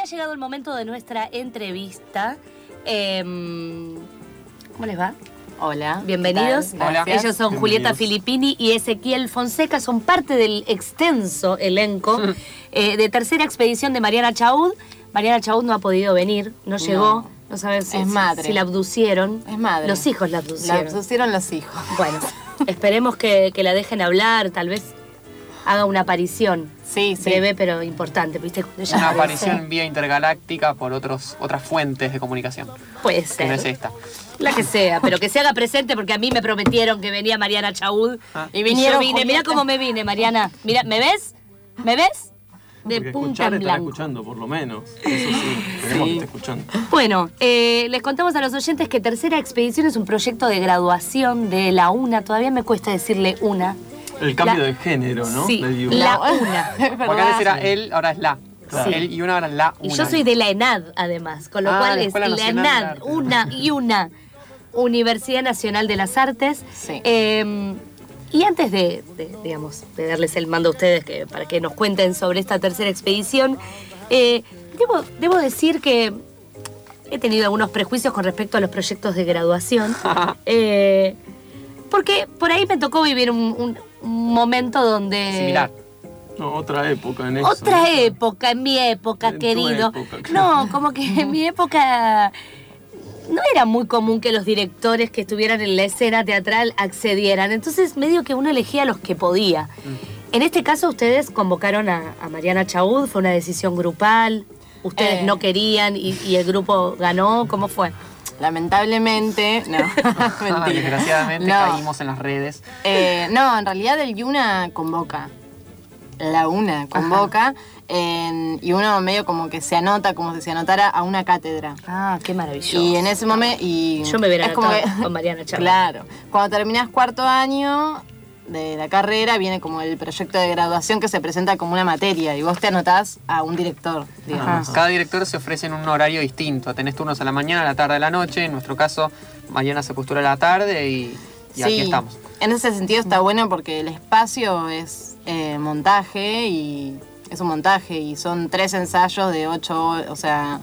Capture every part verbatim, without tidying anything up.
llegado el momento de nuestra entrevista. Eh, ¿Cómo les va? Hola. Bienvenidos. Hola. Ellos son Bienvenidos. Julieta Filippini y Ezequiel Fonseca, son parte del extenso elenco eh, de tercera expedición de Mariana Chaud. Mariana Chaud no ha podido venir, no llegó, no, no sabes si, Es si- madre. si la abducieron. Es madre. Los hijos la La abducieron. abducieron los hijos. Bueno, esperemos que, que la dejen hablar, tal vez haga una aparición. Sí, sí. Breve pero importante, ¿viste? Cuando ella Una aparece, aparición vía intergaláctica por otros, otras fuentes de comunicación. puede Que no es ser. esta. La que sea, pero que se haga presente porque a mí me prometieron que venía Mariana Chaud. Ah. Y Y vinieron, vinieron yo vine, mira Julieta. cómo me vine, Mariana. Mira, ¿me ves? ¿Me ves? De Porque punta escuchar en estará blanco. escuchando, por lo menos. Eso sí, queremos Sí. que esté escuchando. Bueno, eh, les contamos a los oyentes que Tercera Expedición es un proyecto de graduación de la UNA. Todavía me cuesta decirle una. El cambio La- de género, ¿no? Sí, Del you. la UNA. Es Porque antes verdad. era él, ahora es la. Claro. Él y una ahora es la. Y una. yo soy de la ENAD, además, con lo Ah, cual la es Escuela la Nacional del ENAD, Arte. una y una. Universidad Nacional de las Artes. Sí. Eh, y antes de, de, digamos, de darles el mando a ustedes que, para que nos cuenten sobre esta tercera expedición, eh, debo, debo decir que he tenido algunos prejuicios con respecto a los proyectos de graduación. eh, porque por ahí me tocó vivir un, un- un momento donde... Similar. No, otra época en eso. Otra ¿no? época, en mi época, En tu querido. época, claro. No, como que en mi época no era muy común que los directores que estuvieran en la escena teatral accedieran. Entonces, medio que uno elegía a los que podía. En este caso, ustedes convocaron a, a Mariana Chaud, fue una decisión grupal. Ustedes Eh. no querían y, y el grupo ganó. ¿Cómo fue? Lamentablemente, no. Ah, Mentira. desgraciadamente No. caímos en las redes. Eh, no, en realidad el Yuna convoca. La UNA convoca en- y uno medio como que se anota, como si se anotara a una cátedra. Ah, qué maravilloso. Y en ese momento. Y Yo me hubiera es como anotado que- con Mariana Chaud. Claro. Cuando terminás cuarto año de la carrera, viene como el proyecto de graduación que se presenta como una materia y vos te anotás a un director, digamos. Cada director se ofrece en un horario distinto. Tenés turnos a la mañana, a la tarde, a la noche. En nuestro caso, Mariana se postura a la tarde y, y aquí estamos. En ese sentido está bueno porque el espacio es eh, montaje y es un montaje y son tres ensayos de ocho, o sea,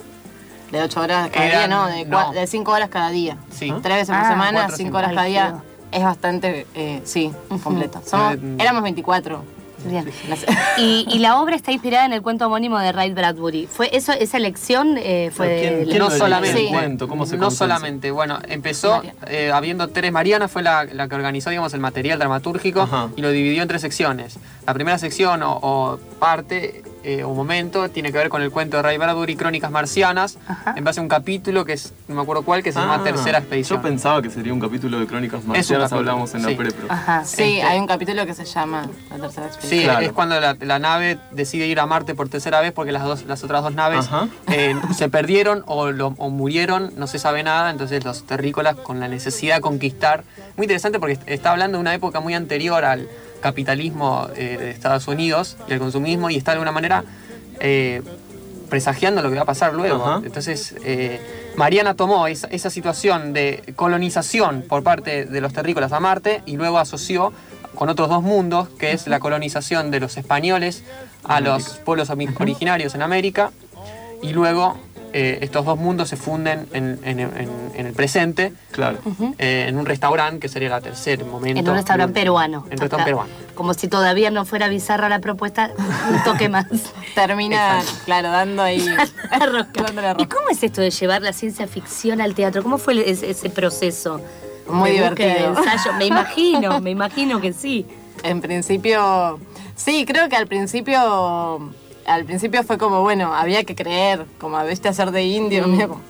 de ocho horas cada Eran- día, no, de, cua- no. de cinco horas cada día. Sí. Tres veces por Ah, semana, cuatro, cinco cinco. horas cada Ay, día. Dios. Es bastante, eh, sí, completo. Somos, Mm. éramos veinticuatro. Bien. Y, y la obra está inspirada en el cuento homónimo de Ray Bradbury. ¿Fue eso, esa elección eh, fue ¿Quién- de- quién No lo eligió solamente, el cuento? ¿Cómo se no contó solamente, bueno, empezó María. eh, habiendo tres, Mariana fue la, la que organizó, digamos, el material dramatúrgico Ajá. y lo dividió en tres secciones. La primera sección o, o parte eh, o momento tiene que ver con el cuento de Ray Bradbury, Crónicas Marcianas, Ajá. en base a un capítulo que es, no me acuerdo cuál, que se llama Ah, Tercera Expedición. Yo pensaba que sería un capítulo de Crónicas Marcianas, capítulo, hablamos en sí. la prepro. Ajá. Sí, Este- hay un capítulo que se llama La Tercera Sí, Expedición. Claro. es cuando la, la nave decide ir a Marte por tercera vez porque las, dos, las otras dos naves Ajá. eh, se perdieron o, lo- o murieron, no se sabe nada, entonces los terrícolas con la necesidad de conquistar. Muy interesante porque está hablando de una época muy anterior al capitalismo eh, de Estados Unidos y al consumismo y está de alguna manera eh, presagiando lo que va a pasar luego. Ajá. Entonces, eh, Mariana tomó esa, esa situación de colonización por parte de los terrícolas a Marte y luego asoció con otros dos mundos, que es la colonización de los españoles a los pueblos ori- originarios en América, y luego eh, estos dos mundos se funden en, en- en- en el presente, Claro. eh, en un restaurante, que sería el tercer momento. En un restaurante peruano. En un restaurante peruano. Como si todavía no fuera bizarra la propuesta, un toque más. Termina, Exacto. claro, dando ahí. La rosca. Dándole la ¿Y rosca. cómo es esto de llevar la ciencia ficción al teatro? ¿Cómo fue el- ese, ese proceso? Muy De búsqueda, divertido. de ensayo. Me imagino, me imagino que sí. En principio, sí, creo que al principio, al principio fue como, bueno, había que creer, como viste hacer de indio, medio como,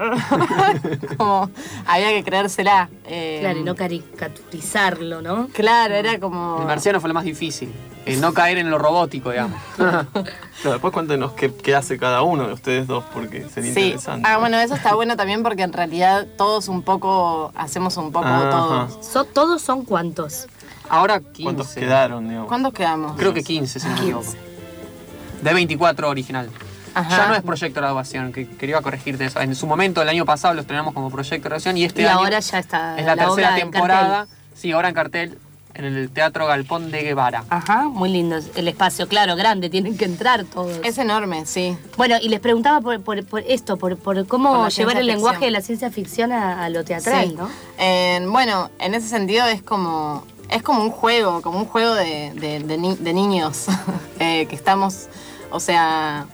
como había que creérsela. eh, Claro, y no caricaturizarlo, ¿no? Claro, era como... El marciano fue lo más difícil, eh, no caer en lo robótico, digamos. Claro, después cuéntenos qué, qué hace cada uno de ustedes dos, porque sería Sí, interesante. ah, bueno, eso está bueno también porque en realidad todos un poco, hacemos un poco Ajá. todos. So- ¿Todos son cuántos? Ahora quince. ¿Cuántos quedaron, digamos? ¿Cuántos quedamos? Creo que quince, si no me equivoco. quince. De veinticuatro original. Ajá. Ya no es proyecto de graduación, que quería corregirte eso. En su momento, el año pasado, lo estrenamos como proyecto de graduación y este Y año ahora ya está es la, la tercera obra en temporada. Sí, ahora en cartel. en el Teatro Galpón de Guevara. Ajá, muy lindo el espacio, claro, grande, tienen que entrar todos. Es enorme, sí. Bueno, y les preguntaba por, por, por esto, por, por cómo Por la llevar ciencia el lenguaje ficción. de la ciencia ficción a, a lo teatral, Sí. ¿no? Eh, bueno, en ese sentido es como es como un juego, como un juego de, de, de, ni- de niños eh, que estamos, o sea,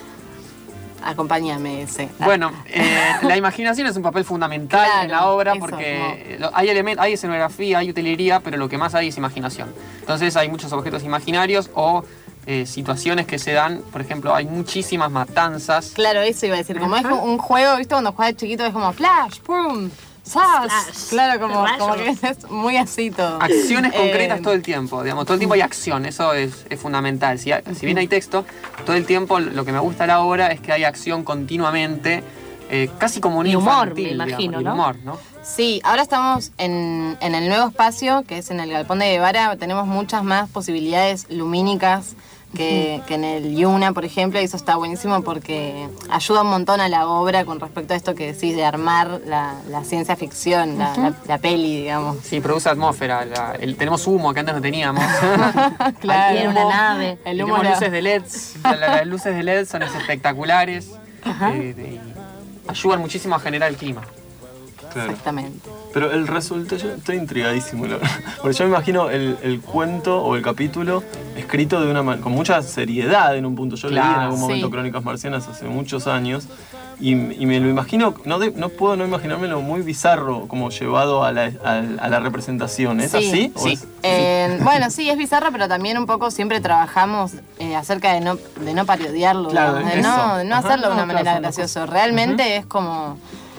acompáñame ese. Bueno, eh, la imaginación es un papel fundamental Claro, en la obra eso, porque lo- hay elementos, hay escenografía, hay utilería, pero lo que más hay es imaginación. Entonces hay muchos objetos imaginarios o eh, situaciones que se dan, por ejemplo, hay muchísimas matanzas. Claro, eso iba a decir, como Ajá. es un juego, ¿viste? Cuando juegas chiquito es como flash, pum, ¡zas! Flash, Claro, como, rayo. como que es muy así todo. Acciones Eh, concretas todo el tiempo, digamos, todo el tiempo hay acción, eso es, es fundamental. Si, hay- si bien hay texto, todo el tiempo lo que me gusta de la obra es que hay acción continuamente, eh, casi como un Y humor, infantil, me imagino, digamos, y ¿no? humor, ¿no? Sí, ahora estamos en, en el nuevo espacio, que es en el Galpón de Guevara. Tenemos muchas más posibilidades lumínicas que, que en el Yuna, por ejemplo, y eso está buenísimo porque ayuda un montón a la obra con respecto a esto que decís de armar la, la ciencia ficción, la, la- la peli, digamos. Sí, produce atmósfera, la- el- tenemos humo que antes no teníamos. Claro. Tiene una nave. El Y humo tenemos la- luces de L E Ds, la- la- las luces de L E D son espectaculares, eh, de- y ayudan muchísimo a generar el clima. Claro. Exactamente. Pero el resultado, yo estoy intrigadísimo, la verdad. Porque yo me imagino el, el cuento o el capítulo escrito de una man- con mucha seriedad en un punto. Yo leí en Claro, algún momento sí. Crónicas Marcianas hace muchos años y, y me lo imagino, no, de- no puedo no imaginármelo muy bizarro como llevado a la, a, a la representación. ¿Es Sí, así? ¿O sí. es- Eh, bueno, sí, es bizarro, pero también un poco siempre trabajamos eh, acerca de no, de no parodiarlo, Claro, digamos, de eso. no, de no Ajá, hacerlo de no, una claro, manera son dos graciosa. Realmente es como,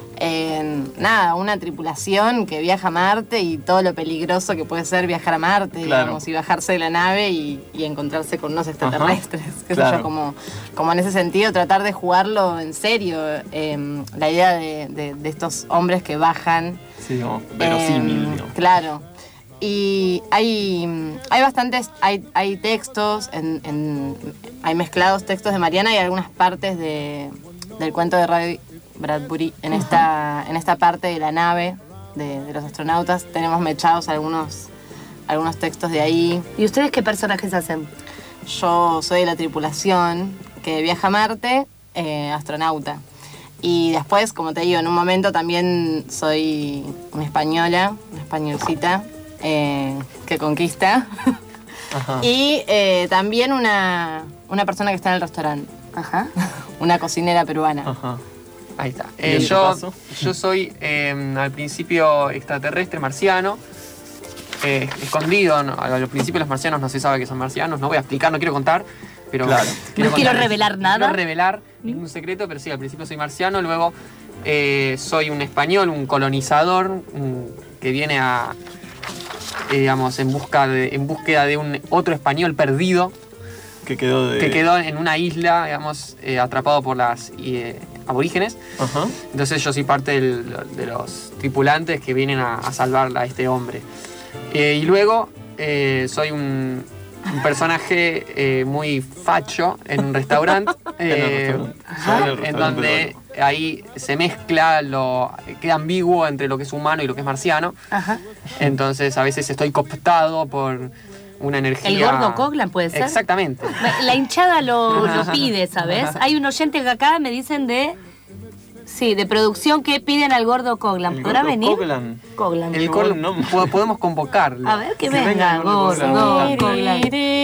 eh, nada, una tripulación que viaja a Marte y todo lo peligroso que puede ser viajar a Marte, Claro. digamos, y bajarse de la nave y, y encontrarse con unos extraterrestres. qué sé claro. yo, como, como en ese sentido, tratar de jugarlo en serio. eh, la idea de, de- de estos hombres que bajan. Sí, digamos, verosímil, Em, digamos. Claro. Y hay, hay bastantes, hay, hay textos, en, en- hay mezclados textos de Mariana y algunas partes de, del cuento de Ray Bradbury en, esta, en esta parte de la nave de, de los astronautas. Tenemos mechados algunos, algunos textos de ahí. ¿Y ustedes qué personajes hacen? Yo soy de la tripulación que viaja a Marte, eh, astronauta. Y después, como te digo, en un momento también soy una española, una españolcita, eh, que conquista. Ajá. Y eh, también una, una persona que está en el restaurante, Ajá. una cocinera peruana. Ajá. Ahí está. ¿Y Eh, en tu yo, caso? yo soy eh, al principio extraterrestre marciano, eh, escondido. ¿no? Al principio los marcianos no se sabe que son marcianos. No voy a explicar, no quiero contar, pero Claro. No quiero contar- revelar nada. No quiero revelar ningún secreto, pero sí, al principio soy marciano, luego eh, soy un español, un colonizador un- que viene a, eh, digamos, en busca de, en búsqueda de un otro español perdido Que quedó de. que quedó en una isla, digamos, eh, atrapado por las eh, aborígenes. Ajá. Entonces yo soy parte del- de los tripulantes que vienen a, a salvar a este hombre. Eh, y luego eh, soy un, un personaje eh, muy facho en un restaurante, En el eh, restaurante. ajá, En el en restaurante donde ahí se mezcla, lo queda ambiguo entre lo que es humano y lo que es marciano. Ajá. Entonces a veces estoy cooptado por una energía... ¿El gordo Coglan puede ser? Exactamente. La hinchada lo, lo pide, ¿sabes? Hay un oyente que acá me dicen de... Sí, de producción que piden al gordo Coglan. El ¿Podrá gordo venir? Coglan. Coglan. El Qué col- buen nombre. po- podemos convocarlo. A ver que Que venga, venga el gordo gordo Coglan.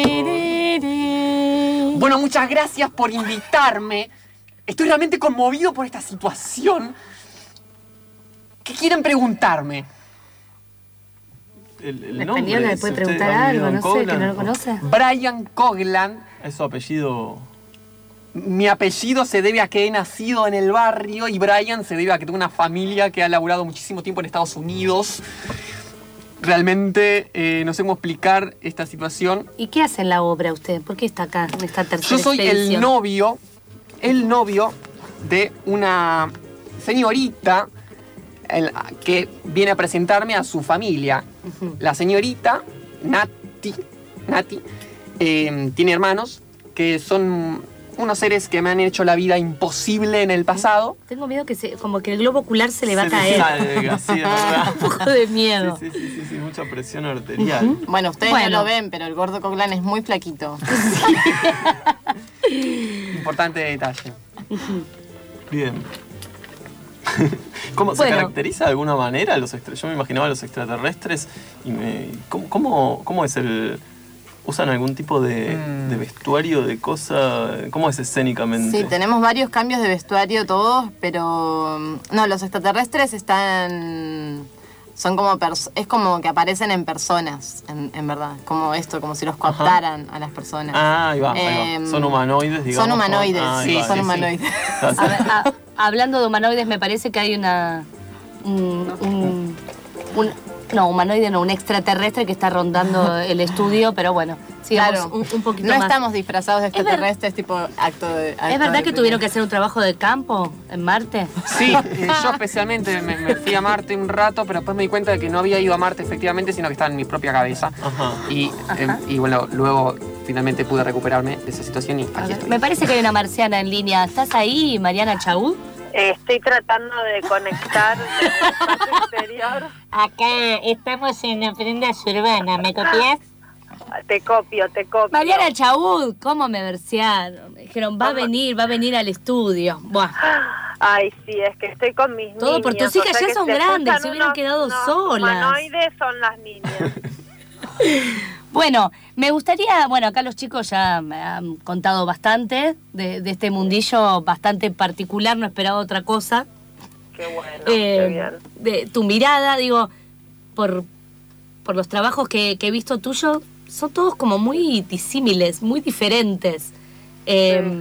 Coglan. Bueno, muchas gracias por invitarme. Estoy realmente conmovido por esta situación. ¿Qué quieren preguntarme? El, el La nombre, española le si puede ustedes preguntar han vivido algo, en no sé, que Coglan, no lo o- conoce. Brian Coglan. Es su apellido. Mi apellido se debe a que he nacido en el barrio y Brian se debe a que tengo una familia que ha laburado muchísimo tiempo en Estados Unidos. Realmente eh, no sé cómo explicar esta situación. ¿Y qué hace en la obra usted? ¿Por qué está acá en esta tercera Yo soy el expedición? novio, el novio de una señorita el- que viene a presentarme a su familia. Ujú. La señorita Nati, Nati eh, tiene hermanos que son unos seres que me han hecho la vida imposible en el pasado. Tengo miedo que se, como que el globo ocular se le va Se a caer. salga, sí, es verdad. Un poco de miedo. Sí, sí, sí, sí, sí, mucha presión arterial. Bueno, ustedes Bueno. no lo ven, pero el gordo Coughlin es muy flaquito. Importante detalle. Bien. ¿Cómo se Bueno. caracteriza de alguna manera a los extra- Yo me imaginaba a los extraterrestres y me. ¿Cómo, cómo, cómo es el. ¿Usan algún tipo de, Mm. de vestuario, de cosa? ¿Cómo es escénicamente? Sí, tenemos varios cambios de vestuario todos, pero no, los extraterrestres están son como pers- es como que aparecen en personas, en, en verdad, como esto, como si los cooptaran a las personas. Ah, ahí va, ahí va. Em, Son humanoides, digamos. Son humanoides, Ah, ahí sí, va, son sí. humanoides. Está- A ver, a- hablando de humanoides, me parece que hay una. Un, un- un- no, humanoide no, un extraterrestre que está rondando el estudio, pero bueno, sigamos Claro, un, un poquito no más. estamos disfrazados de ver- extraterrestres tipo acto de... acto ¿Es verdad de- que tuvieron que hacer un trabajo de campo en Marte? Sí, eh, yo especialmente me, me fui a Marte un rato, pero después me di cuenta de que no había ido a Marte efectivamente, sino que estaba en mi propia cabeza. Ajá. Y, eh, Ajá. y bueno, luego finalmente pude recuperarme de esa situación y A aquí ver, estoy. me parece que hay una marciana en línea. ¿Estás ahí, Mariana Chaú? Eh, Estoy tratando de conectar desde el espacio exterior. Acá estamos en ofrendas urbanas, ¿me copias? Te copio, te copio. Mariana Chaú, ¿cómo me versearon? Me dijeron, va a venir, va a venir al estudio. Buah. Ay, sí, es que estoy con mis Todo niños. por tus hijas o sea ya que son se grandes, escuchan se hubieran unos- quedado unos solas. humanoides son las niñas. Bueno, me gustaría, bueno, acá los chicos ya me han contado bastante de, de este mundillo bastante particular, no esperaba otra cosa. Qué bueno, Eh, qué bien. de tu mirada, digo, por, por los trabajos que, que he visto tuyos, son todos como muy disímiles, muy diferentes. Eh,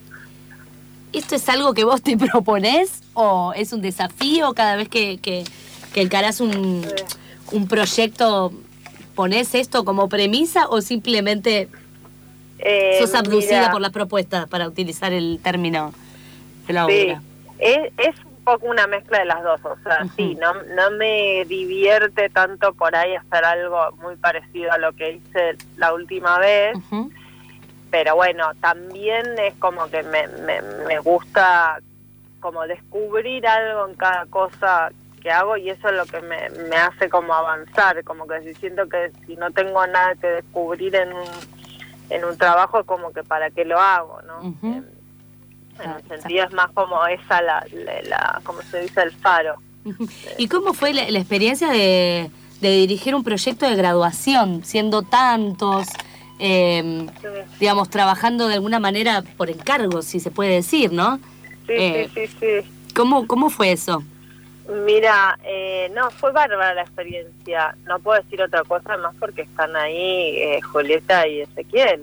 ¿Esto es algo que vos te proponés o es un desafío cada vez que, que, que encarás un, un proyecto? ¿Ponés esto como premisa o simplemente Eh, sos abducida mira, por las propuestas, para utilizar el término de la Sí, obra? es, es un poco una mezcla de las dos, o sea, Ujú. sí, no, no me divierte tanto por ahí hacer algo muy parecido a lo que hice la última vez, Ujú. pero bueno, también es como que me, me, me gusta como descubrir algo en cada cosa que hago y eso es lo que me, me hace como avanzar, como que si siento que si no tengo nada que descubrir en un, en un trabajo, como que para qué lo hago, ¿no? Ujú. En, en un sentido es más como esa la, la, la como se dice, el faro. ¿Y cómo fue la, la experiencia de, de dirigir un proyecto de graduación, siendo tantos, eh, Sí. digamos, trabajando de alguna manera por encargo, si se puede decir, ¿no? Sí, Eh, sí, sí, sí. ¿Cómo, cómo fue eso? Mira, eh, no, fue bárbara la experiencia. No puedo decir otra cosa más porque están ahí eh, Julieta y Ezequiel.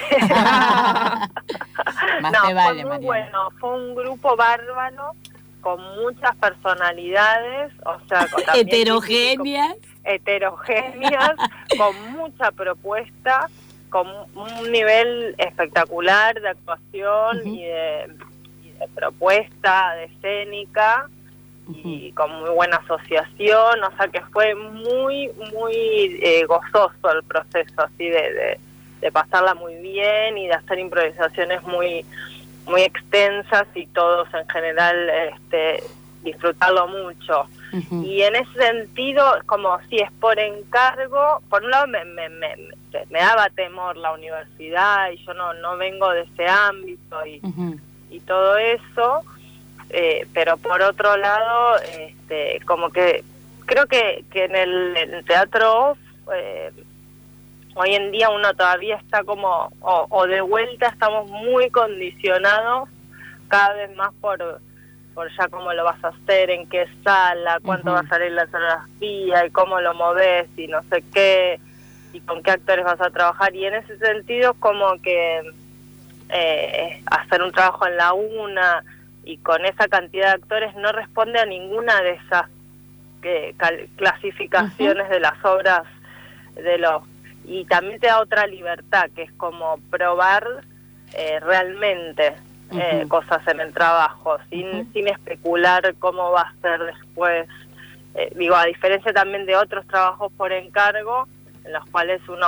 Más no, te vale, fue muy Mariana. bueno. Fue un grupo bárbaro con muchas personalidades, o sea, con también Heterogéneas. heterogéneas, con mucha propuesta, con un nivel espectacular de actuación Ujú. y, de, y de propuesta, de escénica, y con muy buena asociación, o sea que fue muy, muy eh, gozoso el proceso, así de, de, de pasarla muy bien y de hacer improvisaciones muy muy extensas y todos en general este, disfrutarlo mucho. Ujú. Y en ese sentido, como si es por encargo, por un lado me, me, me, me daba temor la universidad y yo no, no vengo de ese ámbito y, Ujú. y todo eso, eh, pero por otro lado, este, como que creo que, que en el, en el teatro off, eh, hoy en día uno todavía está como, o, o de vuelta estamos muy condicionados cada vez más por, por ya cómo lo vas a hacer, en qué sala, cuánto Ujú. va a salir la escenografía y cómo lo moves y no sé qué, y con qué actores vas a trabajar. Y en ese sentido como que eh, hacer un trabajo en la una y con esa cantidad de actores no responde a ninguna de esas eh, cal- clasificaciones de las obras de los, y también te da otra libertad que es como probar eh, realmente eh, Ujú. cosas en el trabajo sin Ujú. sin especular cómo va a ser después. Eh, digo, a diferencia también de otros trabajos por encargo en los cuales uno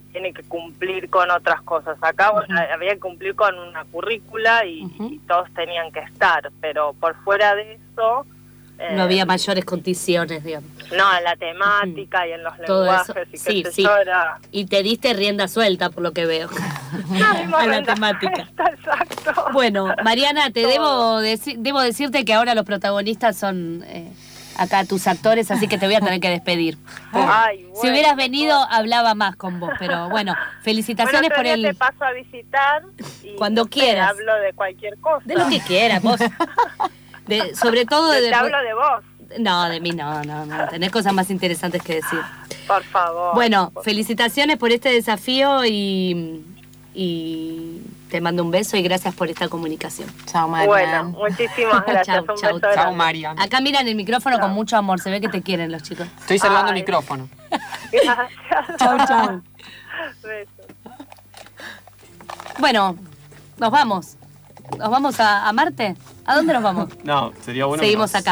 tiene que cumplir con otras cosas. Acá bueno, había que cumplir con una currícula y, Uh-huh. y todos tenían que estar, pero por fuera de eso... eh, No había mayores condiciones, digamos. No, en la temática y en los Todo lenguajes eso. y qué Sí, sé sí. yo, era... Y te diste rienda suelta, por lo que veo. No, dimos a la renta temática. suelta, exacto. Bueno, Mariana, te Todo. debo, deci- debo decirte que ahora los protagonistas son eh, acá tus actores, así que te voy a tener que despedir. Ay, Si bueno, hubieras venido, mejor. hablaba más con vos, pero bueno, felicitaciones Bueno, otro por día el... te paso a visitar y Cuando no sé, quieras. hablo de cualquier cosa. De lo que quieras, vos. De, sobre todo Te de... hablo de vos, No, de mí no, no, no. Tenés cosas más interesantes que decir. por favor. Bueno, Por- felicitaciones por este desafío y, y te mando un beso y gracias por esta comunicación. Chao, Marian. Bueno, muchísimas gracias. Chau, Un chau, beso chau. Chao, grande. Marian. Acá miran el micrófono con mucho amor, se ve que te quieren los chicos. Estoy cerrando el Ay. micrófono. Gracias. Chau, chau. Besos. Bueno, nos vamos. ¿Nos vamos a, a Marte? ¿A dónde nos vamos? No, sería bueno. que Seguimos nos- acá.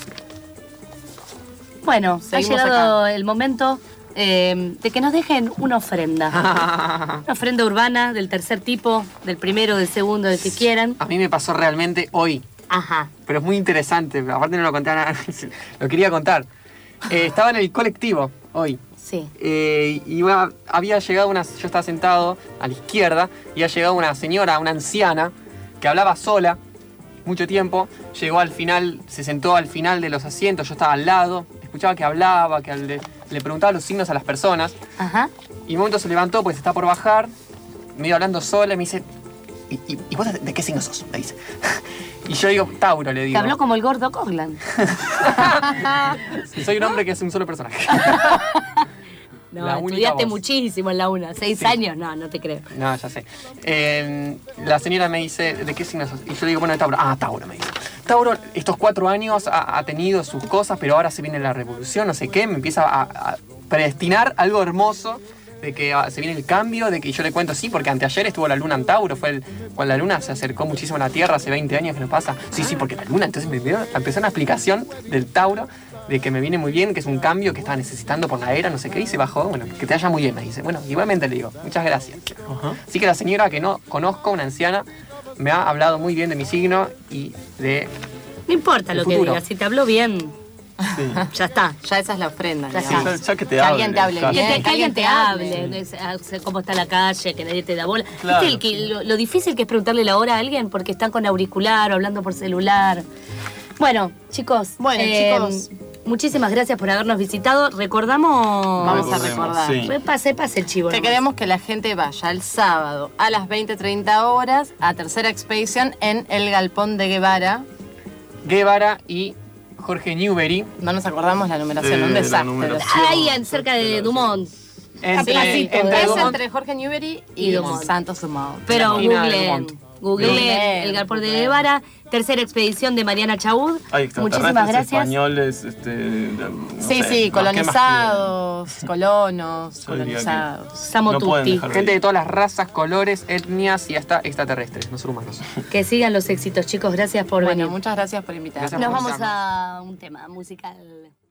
Bueno, Seguimos ha llegado el momento eh, de que nos dejen una ofrenda. Una ofrenda urbana del tercer tipo, del primero, del segundo, del que quieran. A mí me pasó realmente hoy, Ajá. pero es muy interesante. Aparte no lo conté a nadie, lo quería contar. Eh, estaba en el colectivo hoy. Sí. Eh, y bueno, había llegado una, yo estaba sentado a la izquierda y había llegado una señora, una anciana, que hablaba sola mucho tiempo. Llegó al final, se sentó al final de los asientos, yo estaba al lado, escuchaba que hablaba, que le, le preguntaba los signos a las personas. Ajá. Y un momento se levantó, pues está por bajar, me iba hablando sola y me dice, ¿y, y, y vos de qué signo sos? Me dice. Y yo digo, Tauro, le Te digo. habló como el gordo Coglan. Soy un hombre que es un solo personaje. No, La única estudiaste voz. muchísimo en la una. ¿Seis Sí. años? No, no te creo. No, ya sé. Eh, la señora me dice, ¿de qué signo sos? Y yo le digo, bueno, de Tauro. Ah, Tauro, me dice. Tauro, estos cuatro años ha, ha tenido sus cosas, pero ahora se viene la revolución, no sé qué. Me empieza a, a predestinar algo hermoso, de que ah, se viene el cambio, de que yo le cuento, sí, porque anteayer estuvo la luna en Tauro, fue el, cuando la luna se acercó muchísimo a la Tierra, hace veinte años que nos pasa. Sí, sí, porque la luna, entonces me dio, empezó una explicación del Tauro, de que me viene muy bien, que es un cambio que estaba necesitando por la era, no sé qué, y se bajó, bueno, que te vaya muy bien, me dice. Bueno, igualmente le digo, muchas gracias. Ajá. Así que la señora que no conozco, una anciana, me ha hablado muy bien de mi signo y de... No importa El lo que futuro. digas, si te habló bien, Sí. ya está. Ya esa es la ofrenda. Ya digamos. Ya, ya que te Que hable. alguien te hable Casi. Que, bien. te- que alguien te hable, hable. de- de- cómo está la calle, que nadie te da bola. Claro. ¿Viste el que- lo, lo difícil que es preguntarle la hora a alguien porque están con auricular o hablando por celular? Bueno, chicos. Bueno, eh, chicos. Muchísimas gracias por habernos visitado. Recordamos. Vamos a Recordemos, recordar. sí. Repase, pase el chivo. Que nomás. queremos que la gente vaya el sábado a las veinte treinta horas a tercera expedición en el Galpón de Guevara. Guevara y Jorge Newbery. No nos acordamos la numeración, Eh, un la desastre. numeración. Ahí, en- cerca de Dumont. Entre, Atrásito, entre es Dumont- entre Jorge Newbery y, Y Dumont. Santos Dumont. Pero La esquina de googleen. Dumont. Googleen Googleen, el Galpón de googleen. Guevara. Tercera expedición de Mariana Chaud. Hay extraterrestres, Muchísimas gracias. españoles, este, no Sí, sé, sí, más, ¿qué más colonizados, colonos, Yo diría que- colonizados. Samo No pueden tutti. dejar gente de todas las razas, colores, etnias y hasta extraterrestres, no son humanos. Que sigan los éxitos, chicos. Gracias por Bueno, venir. muchas gracias por invitarnos. Gracias Nos por vamos invitarnos. a un tema musical.